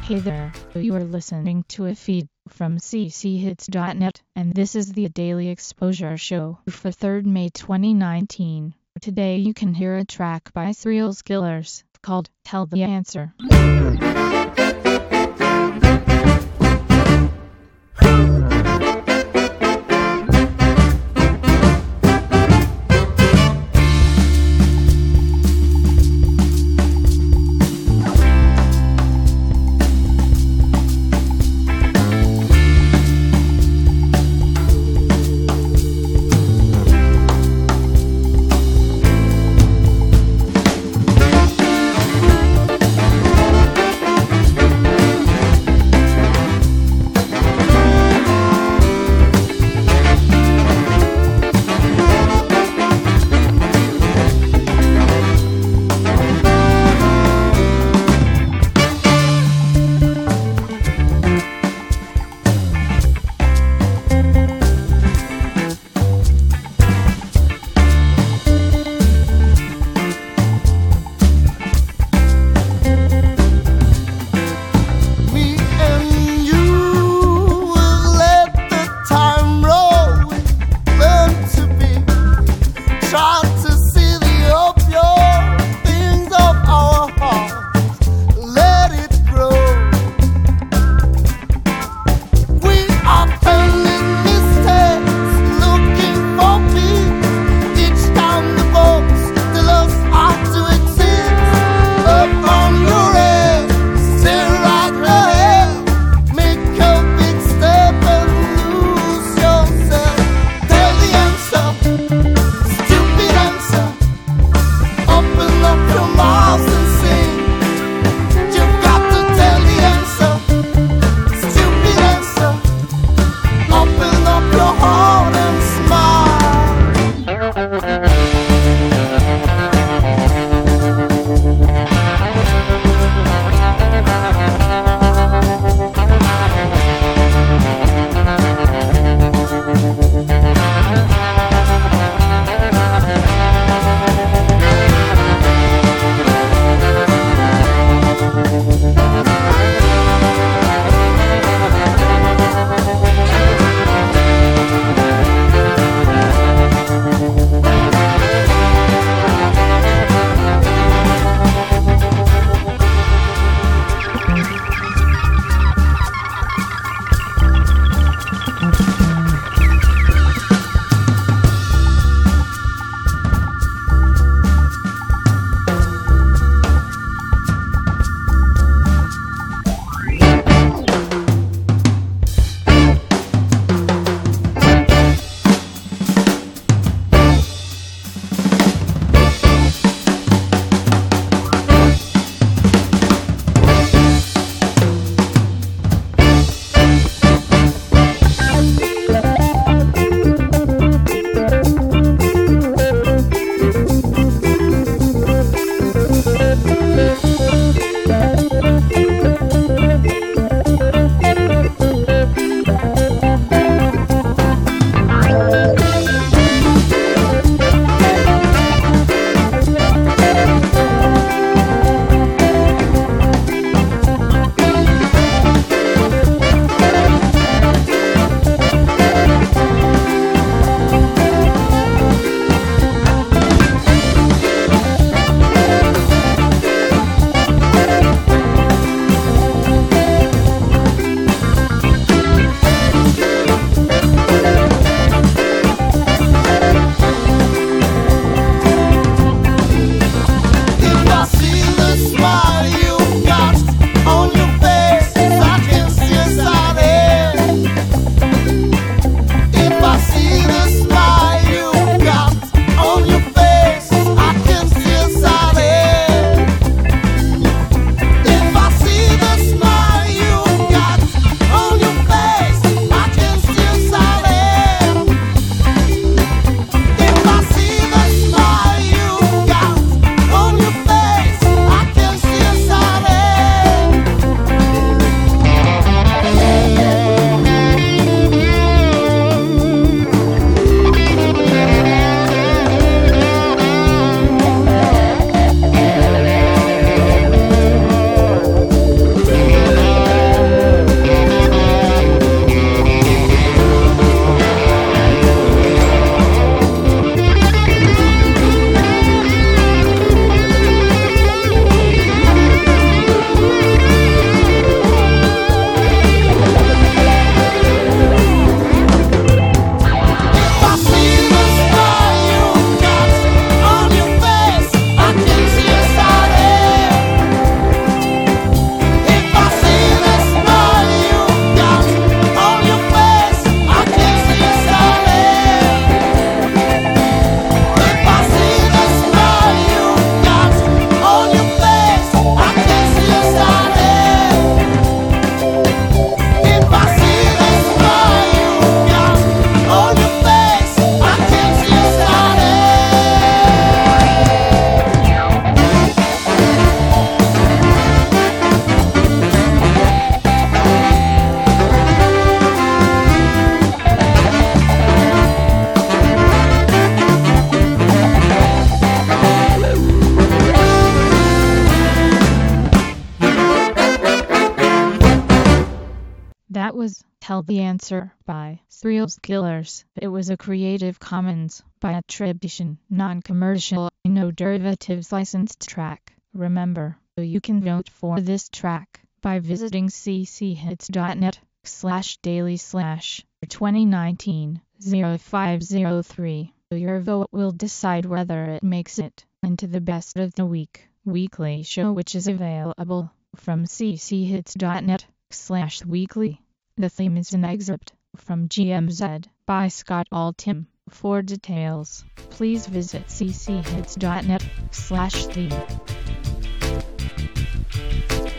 Hey there, you are listening to a feed from cchits.net, and this is the Daily Exposure Show for 3rd May 2019. Today you can hear a track by Thrillskillers called Tell the Answer. Stupid Tell the Answer by Thrills Killers. It was a Creative Commons by attribution, non-commercial, no derivatives licensed track. Remember, you can vote for this track by visiting cchits.net/daily/2019-0503. Your vote will decide whether it makes it into the Best of the Week weekly show, which is available from cchits.net/weekly. The theme is an excerpt from GMZ by Scott Altham. For details, please visit cchits.net/theme.